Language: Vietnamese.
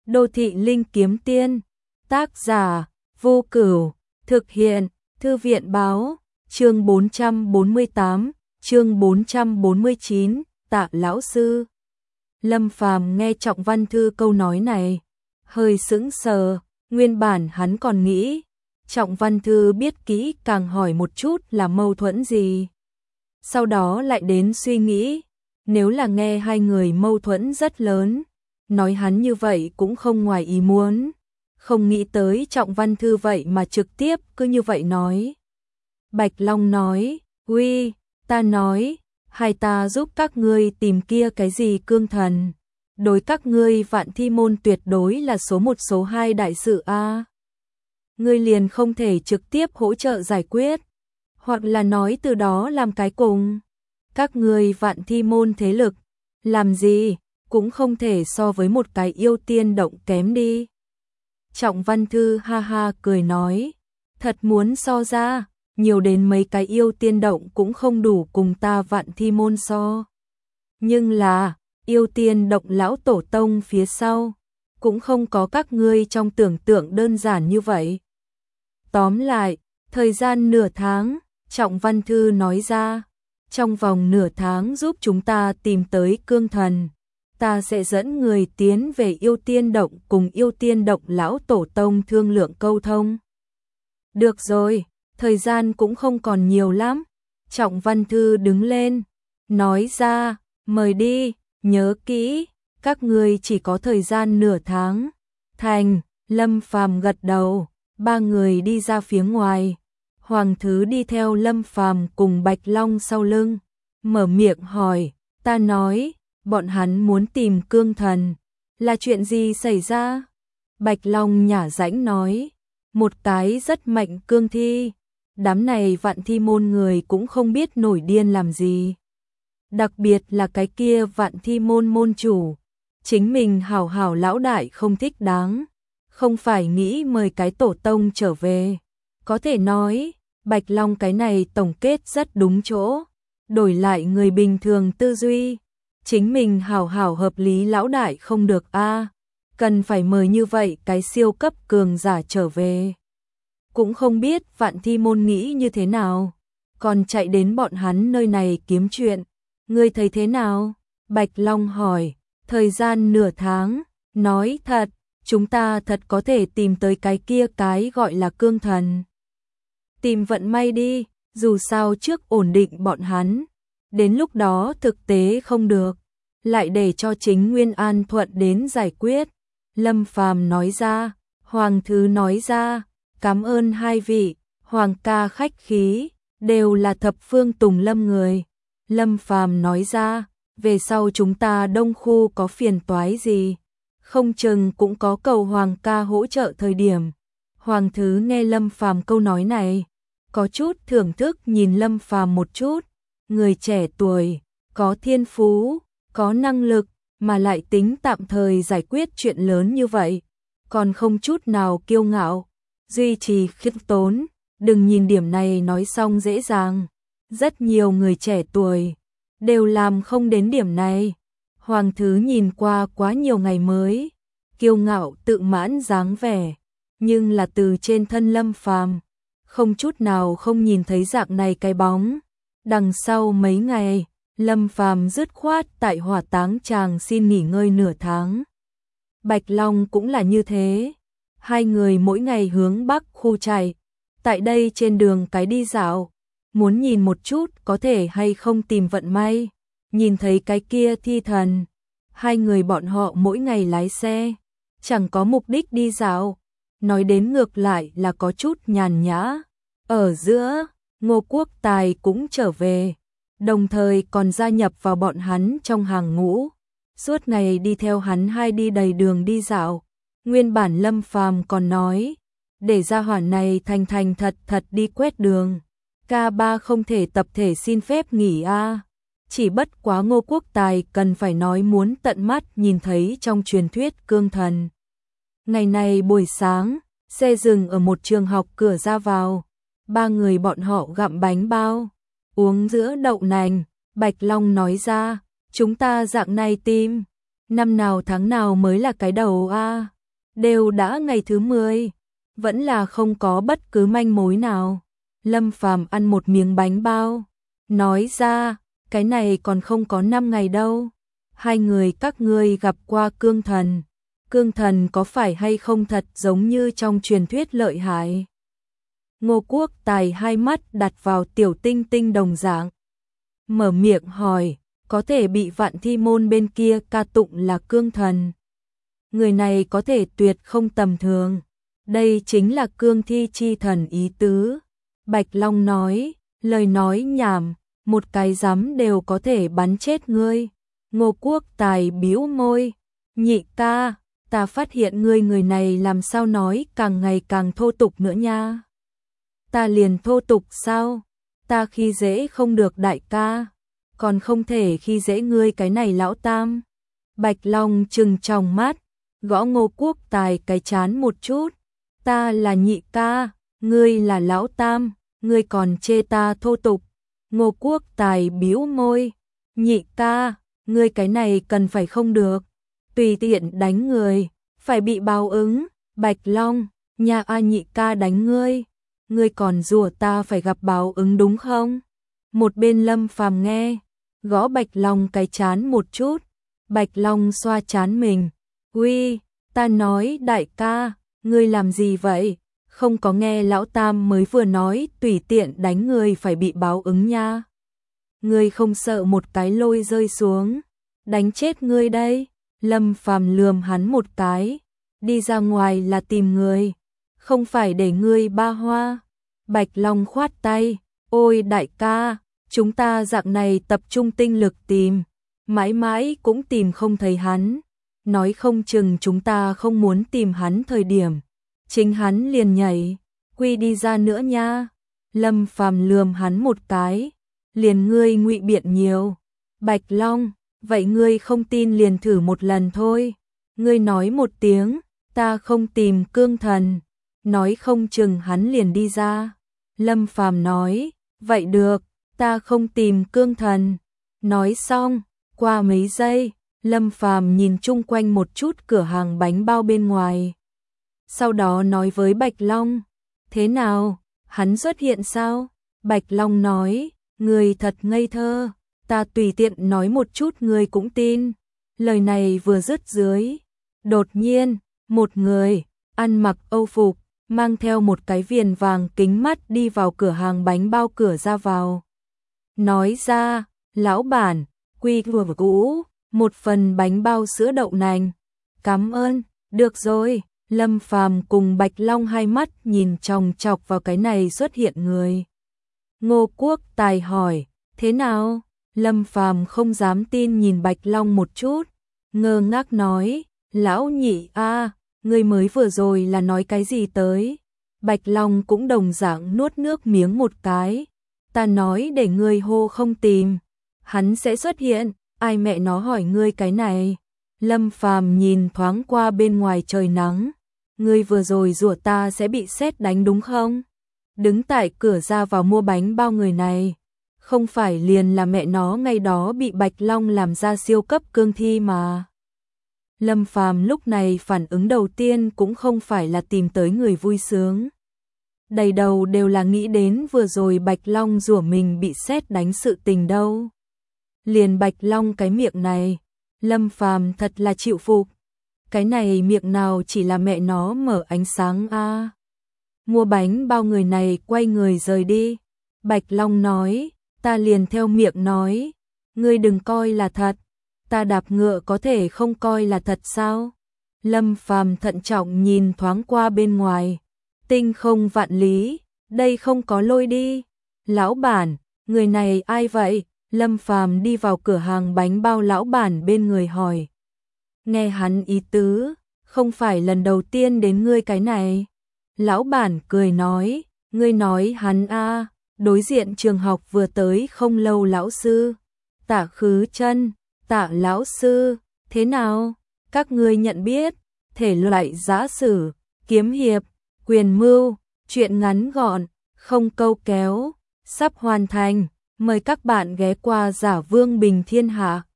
Đô thị linh kiếm tiên, tác giả, Vô Cửu, thực hiện, Thư viện báo, chương 448, chương 449, Tạ lão sư. Lâm Phàm nghe Trọng Văn Thư câu nói này, hơi sững sờ, nguyên bản hắn còn nghĩ, Trọng Văn Thư biết kỹ càng hỏi một chút là mâu thuẫn gì. Sau đó lại đến suy nghĩ, nếu là nghe hai người mâu thuẫn rất lớn, nói hắn như vậy cũng không ngoài ý muốn. Không nghĩ tới Trọng Văn Thư vậy mà trực tiếp cứ như vậy nói. Bạch Long nói, uy, ta nói, hai ta giúp các ngươi tìm kia cái gì cương thần. Đối các ngươi Vạn Thi môn tuyệt đối là số 1 số 2 đại sự a. Ngươi liền không thể trực tiếp hỗ trợ giải quyết, hoặc là nói từ đó làm cái cùng. Các ngươi Vạn Thi môn thế lực, làm gì, cũng không thể so với một cái yêu tiên động kém đi. Trọng Văn Thư ha ha cười nói, thật muốn so ra, nhiều đến mấy cái yêu tiên động cũng không đủ cùng ta Vạn Thi môn so. Nhưng là, yêu tiên động lão tổ tông phía sau, cũng không có các ngươi trong tưởng tượng đơn giản như vậy. Tóm lại, thời gian nửa tháng, Trọng Văn Thư nói ra, trong vòng nửa tháng giúp chúng ta tìm tới cương thần. Ta sẽ dẫn người tiến về yêu tiên động cùng yêu tiên động lão tổ tông thương lượng câu thông. Được rồi, thời gian cũng không còn nhiều lắm. Trọng Văn Thư đứng lên, nói ra, mời đi, nhớ kỹ, các ngươi chỉ có thời gian nửa tháng. Thành, Lâm Phàm gật đầu, ba người đi ra phía ngoài. Hoàng Thứ đi theo Lâm Phàm cùng Bạch Long sau lưng, mở miệng hỏi, ta nói, bọn hắn muốn tìm cương thần, là chuyện gì xảy ra? Bạch Long nhả rãnh nói, một cái rất mạnh cương thi, đám này Vạn Thi môn người cũng không biết nổi điên làm gì. Đặc biệt là cái kia Vạn Thi môn môn chủ, chính mình hảo hảo lão đại không thích đáng, không phải nghĩ mời cái tổ tông trở về. Có thể nói, Bạch Long cái này tổng kết rất đúng chỗ, đổi lại người bình thường tư duy. Chính mình hảo hảo hợp lý lão đại không được a, cần phải mời như vậy cái siêu cấp cường giả trở về. Cũng không biết Vạn Thi môn nghĩ như thế nào, còn chạy đến bọn hắn nơi này kiếm chuyện. Ngươi thấy thế nào? Bạch Long hỏi, thời gian nửa tháng, nói thật, chúng ta thật có thể tìm tới cái kia cái gọi là cương thần. Tìm vận may đi, dù sao trước ổn định bọn hắn. Đến lúc đó thực tế không được, lại để cho chính Nguyên An Thuận đến giải quyết. Lâm Phàm nói ra, Hoàng Thứ nói ra, cảm ơn hai vị, Hoàng ca khách khí, đều là thập phương Tùng Lâm người. Lâm Phàm nói ra, về sau chúng ta Đông khu có phiền toái gì, không chừng cũng có cầu Hoàng ca hỗ trợ thời điểm. Hoàng Thứ nghe Lâm Phàm câu nói này, có chút thưởng thức nhìn Lâm Phàm một chút. Người trẻ tuổi, có thiên phú, có năng lực, mà lại tính tạm thời giải quyết chuyện lớn như vậy, còn không chút nào kiêu ngạo, duy trì khiêm tốn, đừng nhìn điểm này nói xong dễ dàng. Rất nhiều người trẻ tuổi đều làm không đến điểm này. Hoàng Thứ nhìn qua quá nhiều ngày mới, kiêu ngạo tự mãn dáng vẻ, nhưng là từ trên thân Lâm Phàm không chút nào không nhìn thấy dạng này cái bóng. Đằng sau mấy ngày, Lâm Phàm dứt khoát tại Hỏa Táng Tràng xin nghỉ ngơi nửa tháng. Bạch Long cũng là như thế, hai người mỗi ngày hướng Bắc khu chạy, tại đây trên đường cái đi dạo, muốn nhìn một chút có thể hay không tìm vận may, nhìn thấy cái kia thi thần. Hai người bọn họ mỗi ngày lái xe, chẳng có mục đích đi dạo, nói đến ngược lại là có chút nhàn nhã. Ở giữa, Ngô Quốc Tài cũng trở về, đồng thời còn gia nhập vào bọn hắn trong hàng ngũ, suốt ngày đi theo hắn hai đi đầy đường đi dạo. Nguyên bản Lâm Phàm còn nói, để gia hỏa này thành thành thật thật đi quét đường, K3 không thể tập thể xin phép nghỉ a. Chỉ bất quá Ngô Quốc Tài cần phải nói muốn tận mắt nhìn thấy trong truyền thuyết cương thần. Ngày này buổi sáng, xe dừng ở một trường học cửa ra vào. Ba người bọn họ gặm bánh bao, uống sữa đậu nành. Bạch Long nói ra, chúng ta dạng này tìm, năm nào tháng nào mới là cái đầu a? Đều đã ngày thứ 10, vẫn là không có bất cứ manh mối nào. Lâm Phàm ăn một miếng bánh bao, nói ra, cái này còn không có 5 ngày đâu. Hai người các ngươi gặp qua cương thần. Cương thần có phải hay không thật giống như trong truyền thuyết lợi hại? Ngô Quốc Tài hai mắt đặt vào Tiểu Tinh Tinh đồng dạng. Mở miệng hỏi, có thể bị Vạn Thi môn bên kia ca tụng là cương thần. Người này có thể tuyệt không tầm thường. Đây chính là cương thi chi thần ý tứ. Bạch Long nói, lời nói nhảm, một cái giấm đều có thể bắn chết ngươi. Ngô Quốc Tài bĩu môi, nhị ca, ta phát hiện ngươi người này làm sao nói càng ngày càng thô tục nữa nha. Ta liền thô tục sao? Ta khi dễ không được đại ca, còn không thể khi dễ ngươi cái này lão tam. Bạch Long trừng tròng mắt, gõ Ngô Quốc Tài cái chán một chút. Ta là nhị ca, ngươi là lão tam, ngươi còn chê ta thô tục. Ngô Quốc Tài bĩu môi, nhị ca, ngươi cái này cần phải không được. Tùy tiện đánh người, phải bị báo ứng. Bạch Long, nhà A nhị ca đánh ngươi còn rủa ta phải gặp báo ứng đúng không? Một bên Lâm Phàm nghe, gõ Bạch Long cái chán một chút. Bạch Long xoa chán mình, uy, ta nói đại ca, ngươi làm gì vậy? Không có nghe lão tam mới vừa nói tùy tiện đánh người phải bị báo ứng nha. Ngươi không sợ một cái lôi rơi xuống, đánh chết ngươi đây. Lâm Phàm lườm hắn một cái, đi ra ngoài là tìm người, không phải để ngươi ba hoa. Bạch Long khoát tay, ôi đại ca, chúng ta dạng này tập trung tinh lực tìm, mãi mãi cũng tìm không thấy hắn. Nói không chừng chúng ta không muốn tìm hắn thời điểm, chính hắn liền nhảy, quy đi ra nữa nha. Lâm Phàm lườm hắn một cái, liền ngươi ngụy biện nhiều. Bạch Long, vậy ngươi không tin liền thử một lần thôi. Ngươi nói một tiếng, ta không tìm cương thần, nói không chừng hắn liền đi ra. Lâm Phàm nói, vậy được, ta không tìm cương thần. Nói xong, qua mấy giây, Lâm Phàm nhìn chung quanh một chút cửa hàng bánh bao bên ngoài. Sau đó nói với Bạch Long, thế nào, hắn xuất hiện sao? Bạch Long nói, người thật ngây thơ, ta tùy tiện nói một chút người cũng tin. Lời này vừa dứt dưới, đột nhiên, một người, ăn mặc Âu phục, mang theo một cái viền vàng kính mắt đi vào cửa hàng bánh bao cửa ra vào. Nói ra, lão bản, quy vừa cũ, một phần bánh bao sữa đậu nành. Cảm ơn, được rồi. Lâm Phàm cùng Bạch Long hai mắt nhìn chòng chọc vào cái này xuất hiện người. Ngô Quốc Tài hỏi, thế nào? Lâm Phàm không dám tin nhìn Bạch Long một chút, ngơ ngác nói, lão nhị a, ngươi mới vừa rồi là nói cái gì tới? Bạch Long cũng đồng dạng nuốt nước miếng một cái, ta nói để ngươi hô không tìm, hắn sẽ xuất hiện, ai mẹ nó hỏi ngươi cái này? Lâm Phàm nhìn thoáng qua bên ngoài trời nắng, ngươi vừa rồi rủa ta sẽ bị sét đánh đúng không? Đứng tại cửa ra vào mua bánh bao người này, không phải liền là mẹ nó ngày đó bị Bạch Long làm ra siêu cấp cương thi mà. Lâm Phàm lúc này phản ứng đầu tiên cũng không phải là tìm tới người vui sướng. Đầy đầu đều là nghĩ đến vừa rồi Bạch Long rủa mình bị sét đánh sự tình đâu. Liền Bạch Long cái miệng này, Lâm Phàm thật là chịu phục. Cái này miệng nào chỉ là mẹ nó mở ánh sáng a. Mua bánh bao người này quay người rời đi. Bạch Long nói, ta liền theo miệng nói, ngươi đừng coi là thật, ta đạp ngựa có thể không coi là thật sao? Lâm Phàm thận trọng nhìn thoáng qua bên ngoài, tinh không vạn lý, đây không có lôi đi. Lão bản, người này ai vậy? Lâm Phàm đi vào cửa hàng bánh bao lão bản bên người hỏi. Nghe hắn ý tứ, không phải lần đầu tiên đến ngươi cái này. Lão bản cười nói, ngươi nói hắn a, đối diện trường học vừa tới không lâu lão sư. Tạ Khứ Chân, Tạ lão sư, thế nào? Các ngươi nhận biết, thể loại giã sử, kiếm hiệp, quyền mưu, truyện ngắn gọn, không câu kéo, sắp hoàn thành, mời các bạn ghé qua Giả Vương Bình Thiên Hạ.